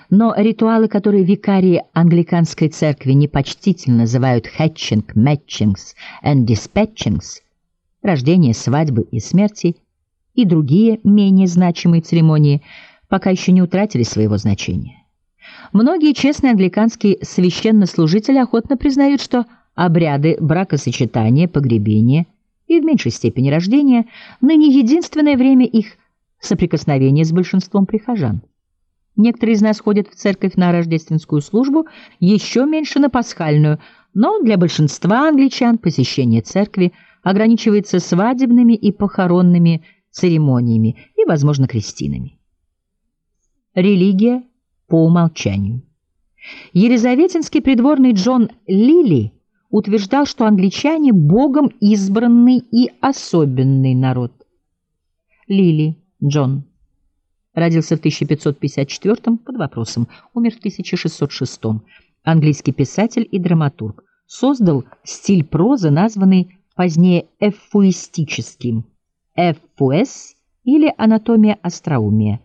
Но ритуалы, которые викарии англиканской церкви непочтительно называют «hatching», «matchings» and «dispatchings», рождение, свадьбы и смерти, и другие менее значимые церемонии, пока еще не утратили своего значения. Многие честные англиканские священнослужители охотно признают, что обряды бракосочетания, погребения и в меньшей степени рождения ныне единственное время их соприкосновения с большинством прихожан. Некоторые из нас ходят в церковь на рождественскую службу, еще меньше на пасхальную, но для большинства англичан посещение церкви ограничивается свадебными и похоронными церемониями и, возможно, крестинами. Религия по умолчанию. Елизаветинский придворный Джон Лилли утверждал, что англичане – Богом избранный и особенный народ. Лилли Джон родился в 1554 под вопросом, умер в 1606. Английский писатель и драматург. Создал стиль прозы, названный позднее эффуистическим, эффуэс или анатомия остроумия,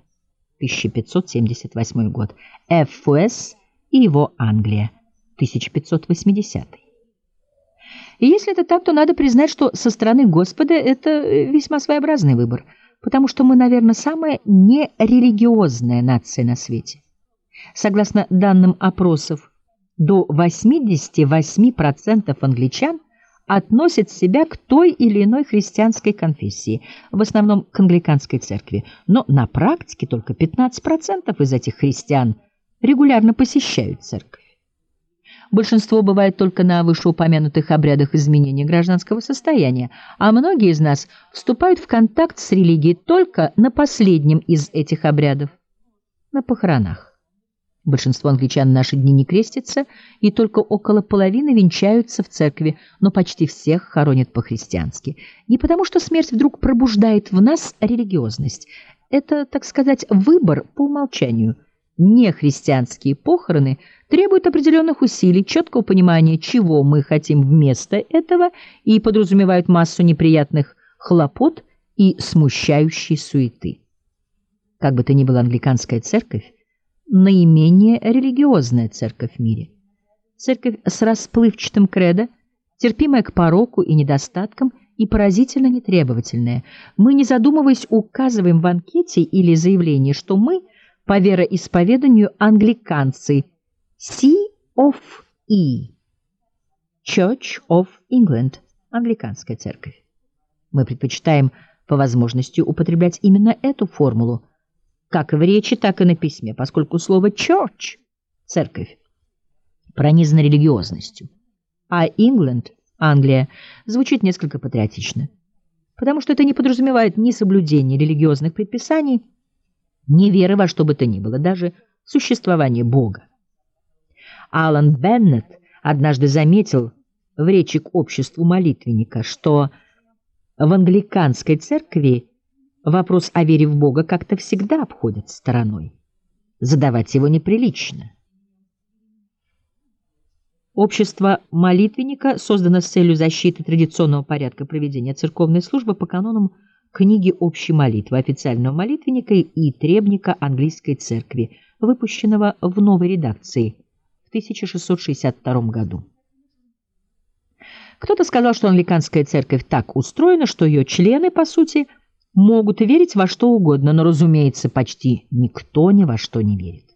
1578 год, эффуэс и его Англия, 1580. И если это так, то надо признать, что со стороны Господа это весьма своеобразный выбор, потому что мы, наверное, самая нерелигиозная нация на свете. Согласно данным опросов, до 88% англичан относят себя к той или иной христианской конфессии, в основном к англиканской церкви, но на практике только 15% из этих христиан регулярно посещают церковь. Большинство бывает только на вышеупомянутых обрядах изменения гражданского состояния, а многие из нас вступают в контакт с религией только на последнем из этих обрядов – на похоронах. Большинство англичан в наши дни не крестятся, и только около половины венчаются в церкви, но почти всех хоронят по-христиански. Не потому, что смерть вдруг пробуждает в нас религиозность. Это, так сказать, выбор по умолчанию. Нехристианские похороны требуют определенных усилий, четкого понимания, чего мы хотим вместо этого, и подразумевают массу неприятных хлопот и смущающей суеты. Как бы то ни было, англиканская церковь наименее религиозная церковь в мире. Церковь с расплывчатым кредо, терпимая к пороку и недостаткам и поразительно нетребовательная. Мы, не задумываясь, указываем в анкете или заявлении, что мы по вероисповеданию англиканцы C of E, Church of England, англиканская церковь. Мы предпочитаем по возможности употреблять именно эту формулу, как в речи, так и на письме, поскольку слово «church» — «церковь» пронизано религиозностью, а «England» — «Англия» звучит несколько патриотично, потому что это не подразумевает ни соблюдения религиозных предписаний, ни веры во что бы то ни было, даже существование Бога. Алан Беннет однажды заметил в речи к обществу молитвенника, что в англиканской церкви вопрос о вере в Бога как-то всегда обходят стороной. Задавать его неприлично. Общество молитвенника создано с целью защиты традиционного порядка проведения церковной службы по канонам книги общей молитвы официального молитвенника и требника английской церкви, выпущенного в новой редакции в 1662 году. Кто-то сказал, что англиканская церковь так устроена, что ее члены, по сути, могут верить во что угодно, но, разумеется, почти никто ни во что не верит.